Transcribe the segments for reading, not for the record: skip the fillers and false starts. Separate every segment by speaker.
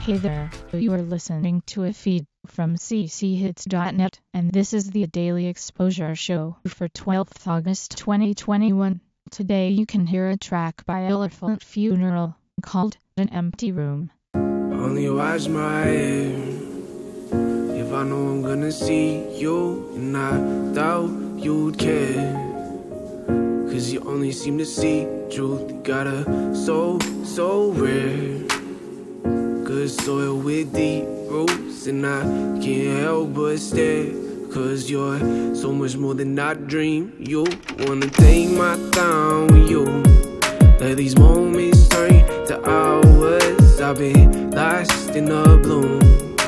Speaker 1: Hey there, you are listening to a feed from cchits.net, and this is the Daily Exposure Show for 12th August 2021. Today you can hear a track by Elephant Funeral called An Empty Room.
Speaker 2: Only watch my head if I know I'm gonna see you, and I doubt you'd care, 'cause you only seem to see truth. You got a soul so rare, good soil with deep roots, and I can't help but stare, 'cause you're so much more than I dream. You wanna take my time with you, let these moments turn to hours. I've been lost in the bloom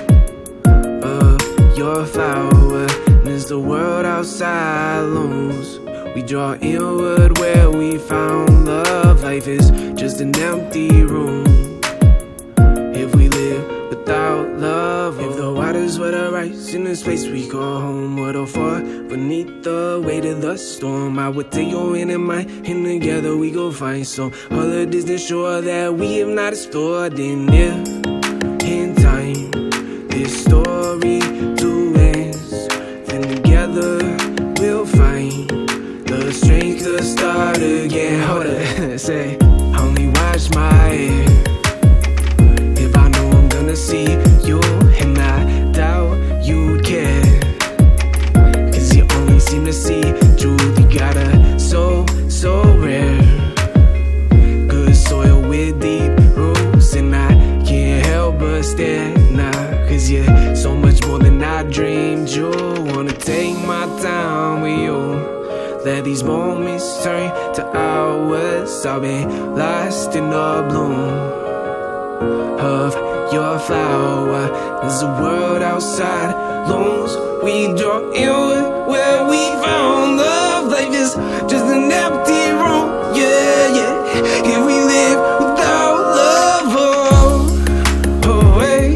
Speaker 2: of your flower, and as the world outside looms, we draw inward where we found love. Life is just an empty room if we live without love. If the waters were to rise in this place we call home, would all fall beneath the weight of the storm, I would take your hand in mine, and together we go find some other distant shore that we have not explored. And if in time this story too ends, then together we'll find the strength to start again. Hold up, say, only watch my head if I know I'm gonna see you, and I doubt you'd care, 'cause you only seem to see truth. You got a soul so rare, good soil with deep roots, and I can't help but stare now, 'cause you're so much more than I dreamed. You wanna take my time with you, let these moments turn to hours. I've been lost in the bloom of your flower, as the world outside looms, we draw inward where we found love. Life is just an empty room, yeah, yeah. If we live without love, oh, oh, hey.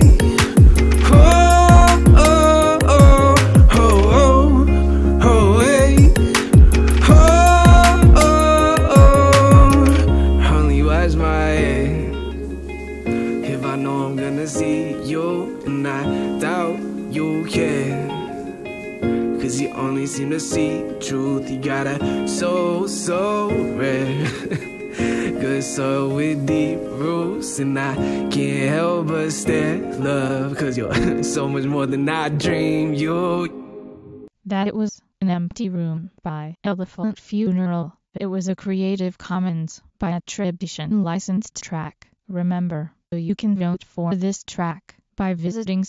Speaker 2: Oh, oh, oh, oh, oh, oh, hey. Oh, oh, oh. Only watch my head if I know I'm gonna see you, and I doubt you care, 'cause you only seem to see truth. You got a soul so rare, good soul with deep roots, and I can't help but stare, love, 'cause you're so much more than I dreamed. You.
Speaker 1: That was An Empty Room by Elephant Funeral. It was a Creative Commons by attribution licensed track. Remember, you can vote for this track by visiting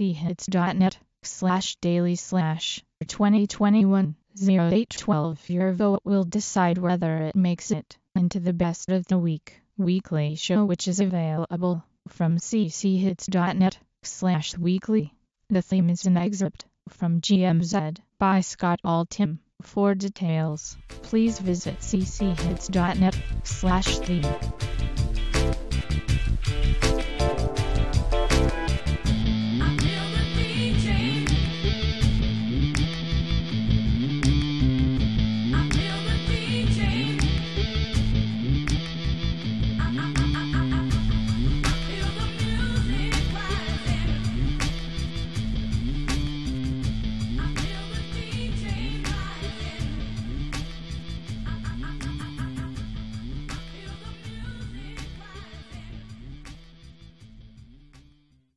Speaker 1: cchits.net/daily/2021-0812. Your vote will decide whether it makes it into the Best of the Week weekly show, which is available from cchits.net/weekly. The theme is an excerpt from GMZ by Scott Altham. For details, please visit cchits.net/theme.